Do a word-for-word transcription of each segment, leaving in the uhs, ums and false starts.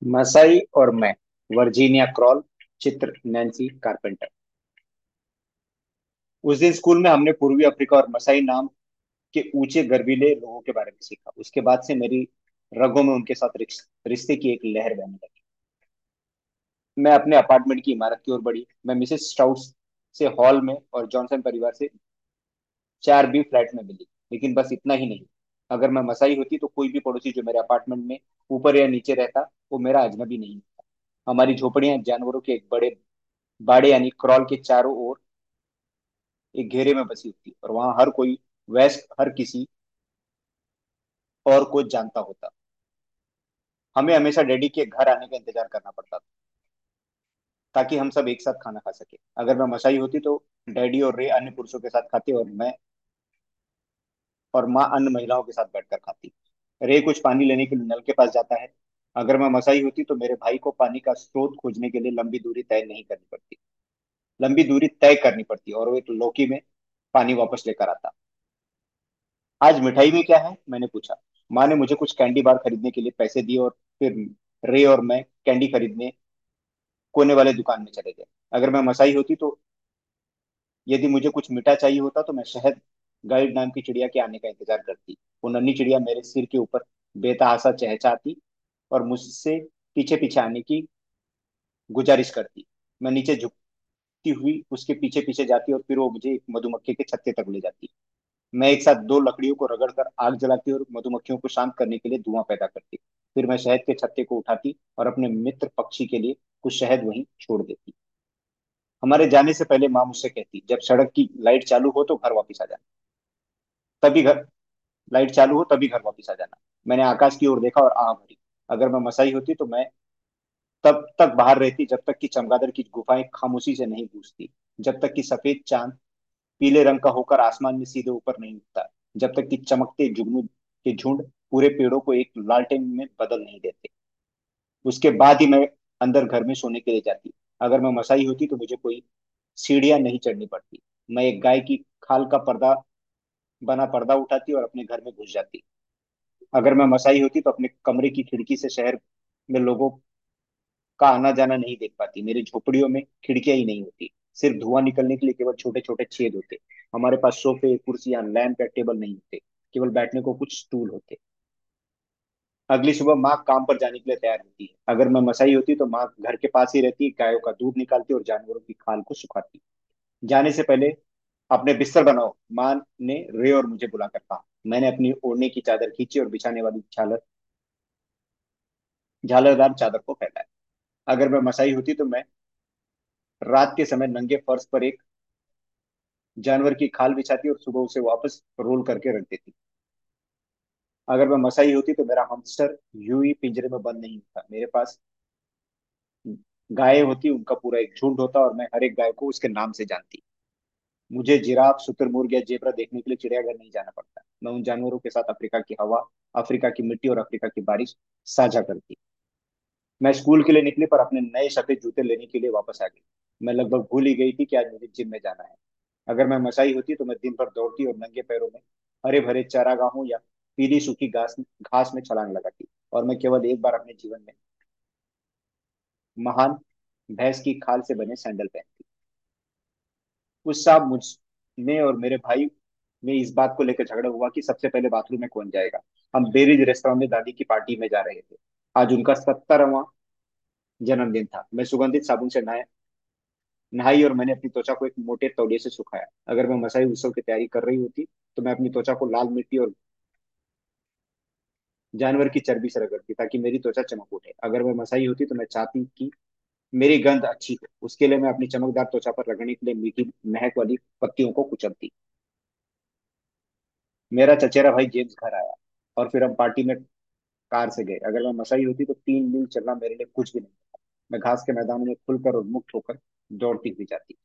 मसाई और मैं, Virginia Kroll. चित्र नैन्सी कारपेंटर। उस दिन स्कूल में हमने पूर्वी अफ्रीका और मसाई नाम के ऊंचे गर्वीले लोगों के बारे में सीखा। उसके बाद से मेरी रगों में उनके साथ रिश- रिश्ते की एक लहर बहने लगी। मैं अपने अपार्टमेंट की इमारत की ओर बढ़ी। मैं मिसेस स्ट्राउस से हॉल में और जॉनसन परिवार से चार बी फ्लैट में मिली। लेकिन बस इतना ही नहीं, अगर मैं मसाई होती तो कोई भी पड़ोसी जो मेरे अपार्टमेंट में ऊपर या नीचे रहता वो मेरा अजनबी नहीं था। हमारी झोपड़ियां जानवरों के एक बड़े बाड़े यानी क्रॉल के चारों ओर एक घेरे में बसी होती और वहां हर कोई वयस्क हर किसी और को जानता होता। हमें हमेशा डैडी के घर आने का इंतजार करना पड़ता था ताकि हम सब एक साथ खाना खा सके। अगर मैं मसाई होती तो डैडी और रे अन्य पुरुषों के साथ खाते और मैं और माँ अन्य महिलाओं के साथ बैठकर खाती। रे कुछ पानी लेने के लिए नल के पास जाता है। अगर मैं मसाई होती तो मेरे भाई को पानी का स्रोत खोजने के लिए लंबी दूरी तय नहीं करनी पड़ती लंबी दूरी तय करनी पड़ती और वो एक लौकी में पानी वापस लेकर आता। आज मिठाई में क्या है, मैंने पूछा। माँ ने मुझे कुछ कैंडी बार खरीदने के लिए पैसे दिए और फिर रे और मैं कैंडी खरीदने कोने वाले दुकान में चले गए। अगर मैं मसाई होती तो यदि मुझे कुछ मीठा चाहिए होता तो मैं शहद गाइड नाम की चिड़िया के आने का इंतजार करती। वो नन्ही चिड़िया मेरे सिर के ऊपर बेतहासा चहचहाती और मुझसे पीछे पीछे आने की गुजारिश करती। मैं नीचे झुकती हुई उसके पीछे पीछे जाती और फिर वो मुझे एक मधुमक्खी के छत्ते तक ले जाती। मैं एक साथ दो लकड़ियों को रगड़कर आग जलाती और मधुमक्खियों को शांत करने के लिए धुआं पैदा करती। फिर मैं शहद के छत्ते को उठाती और अपने मित्र पक्षी के लिए कुछ शहद वहीं छोड़ देती। हमारे जाने से पहले माँ मुझसे कहती, जब सड़क की लाइट चालू हो तो घर वापस आ जाना। तभी घर लाइट चालू हो तभी घर वापस आ जाना। मैंने आकाश की ओर देखा और आह भरी। अगर मैं मसाई होती तो मैं तब तक बाहर रहती जब तक कि चमगादड़ की गुफाएं खामोशी से नहीं गूंजती, जब तक कि सफेद चांद पीले रंग का होकर आसमान में सीधे ऊपर नहीं उठता, जब तक कि चमकते जुगनू के झुंड पूरे पेड़ों को एक लालटेन में बदल नहीं देते। उसके बाद ही मैं अंदर घर में सोने के लिए जाती। अगर मैं मसाई होती तो मुझे कोई सीढ़ियां नहीं चढ़नी पड़ती। मैं एक गाय की खाल का पर्दा बना पर्दा उठाती और अपने घर में घुस जाती। अगर मैं मसाई होती तो अपने कमरे की खिड़की से शहर में लोगों का आना जाना नहीं देख पाती। मेरी झोपड़ियों में खिड़कियां ही नहीं होती, सिर्फ धुआं निकलने के लिए केवल छोटे छोटे छेद होते। हमारे पास सोफे कुर्सियां लैंप या टेबल नहीं होते, केवल बैठने को कुछ स्टूल होते। अगली सुबह माँ काम पर जाने के लिए तैयार होती है। अगर मैं मसाई होती तो माँ घर के पास ही रहती, गायों का दूध निकालती और जानवरों की खाल को सुखाती। जाने से पहले अपने बिस्तर बनाओ, माँ ने रे और मुझे बुलाकर कहा। मैंने अपनी ओढ़ने की चादर खींची और बिछाने वाली झालर झालरदार चादर को फैलाया। अगर मैं मसाई होती तो मैं रात के समय नंगे फर्श पर एक जानवर की खाल बिछाती और सुबह उसे वापस रोल करके रख देती। अगर मैं मसाई होती तो मेरा हमस्टर यूं ही पिंजरे में बंद नहीं होता। मेरे पास गायें होती, उनका पूरा एक झुंड होता और मैं हर एक गाय को उसके नाम से जानती। मुझे जिराफ शुतुरमुर्ग या जेबरा देखने के लिए चिड़ियाघर नहीं जाना पड़ता। मैं उन जानवरों के साथ अफ्रीका की हवा, अफ्रीका की मिट्टी और अफ्रीका की बारिश साझा करती। मैं स्कूल के लिए निकली पर अपने नए सफेद जूते लेने के लिए वापस आ गई। मैं लगभग भूल ही गई थी कि आज मुझे जिम में जाना है। अगर मैं मसाई होती तो मैं दिन भर दौड़ती और नंगे पैरों में हरे भरे चारागाहों या पीली सूखी घास घास में छलांग लगाती और मैं केवल एक बार अपने जीवन में महान भैंस की खाल से बने सैंडल पहनती। उस शाम मुझ में और मेरे भाई में इस बात को लेकर झगड़ा हुआ कि सबसे पहले बाथरूम में कौन जाएगा। हम बेरीज रेस्तरां में दादी की पार्टी में जा रहे थे। आज उनका सत्तरवां जन्मदिन था। मैं सुगंधित साबुन से नहाया नहाई और मैंने अपनी त्वचा को एक मोटे तौलिए से सुखाया। अगर मैं मसाई उत्सव की तैयारी कर रही होती तो मैं अपनी त्वचा को लाल मिट्टी और जानवर की चर्बी से रगड़ती ताकि मेरी त्वचा चमक उठे। अगर मैं मसाई होती तो मैं चाहती कि मेरी गंध अच्छी हो। उसके लिए मैं अपनी चमकदार त्वचा पर रगड़ने के लिए मीठी महक वाली पत्तियों को कुचलती। मेरा चचेरा भाई जेम्स घर आया और फिर हम पार्टी में कार से गए। अगर मैं मसाई होती तो तीन मील चलना मेरे लिए कुछ भी नहीं था। मैं घास के मैदान में खुलकर और मुक्त होकर दौड़ती हुई जाती।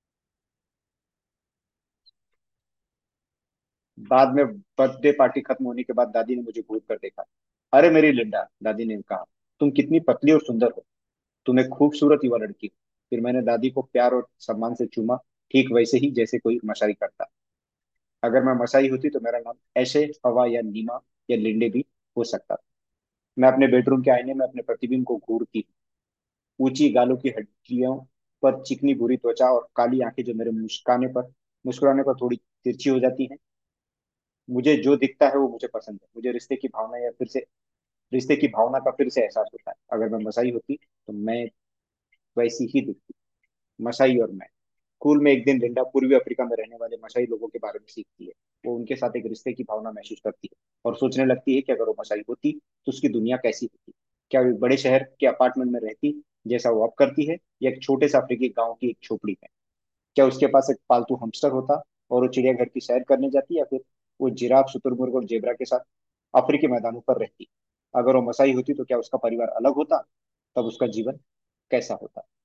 बाद में बर्थडे पार्टी खत्म होने के बाद दादी ने मुझे घूर कर देखा। अरे मेरी लिंडा, दादी ने कहा, तुम कितनी पतली और सुंदर हो। तुम एक खूबसूरत युवा लड़की हो। फिर मैंने दादी को प्यार और सम्मान से चूमा, ठीक वैसे ही जैसे कोई मशाई करता। अगर मैं मसाई होती तो मेरा नाम ऐशे, हवा या नीमा या लिंडे भी हो सकता था। मैं अपने बेडरूम के आईने में अपने प्रतिबिंब को घूरती हूँ। ऊंची गालों की हड्डियों पर चिकनी भूरी त्वचा और काली आंखें जो मेरे मुस्काने पर मुस्कुराने पर थोड़ी तिरछी हो जाती हैं। मुझे जो दिखता है वो मुझे पसंद है। मुझे रिश्ते की भावना या फिर से रिश्ते की भावना का फिर से एहसास होता है। अगर मैं मसाई होती तो मैं वैसी ही दिखती। मसाई और मैं। स्कूल में एक दिन लिंडा पूर्वी अफ्रीका में रहने वाले मसाई लोगों के बारे में सीखती है। वो उनके साथ एक रिश्ते की भावना महसूस करती है और सोचने लगती है कि अगर वो मसाई होती तो उसकी दुनिया कैसी होती। क्या वो एक बड़े शहर के अपार्टमेंट में रहती जैसा वो अब करती है, या एक छोटे से अफ्रीकी गांव की एक झोपड़ी में? क्या उसके पास एक पालतू हमस्टर होता और वो चिड़ियाघर की सैर करने जाती, या फिर वो जिराफ, शुतुरमुर्ग और जेबरा के साथ अफ्रीकी मैदानों पर रहती? अगर वो मसाई होती तो क्या उसका परिवार अलग होता? तब उसका जीवन कैसा होता?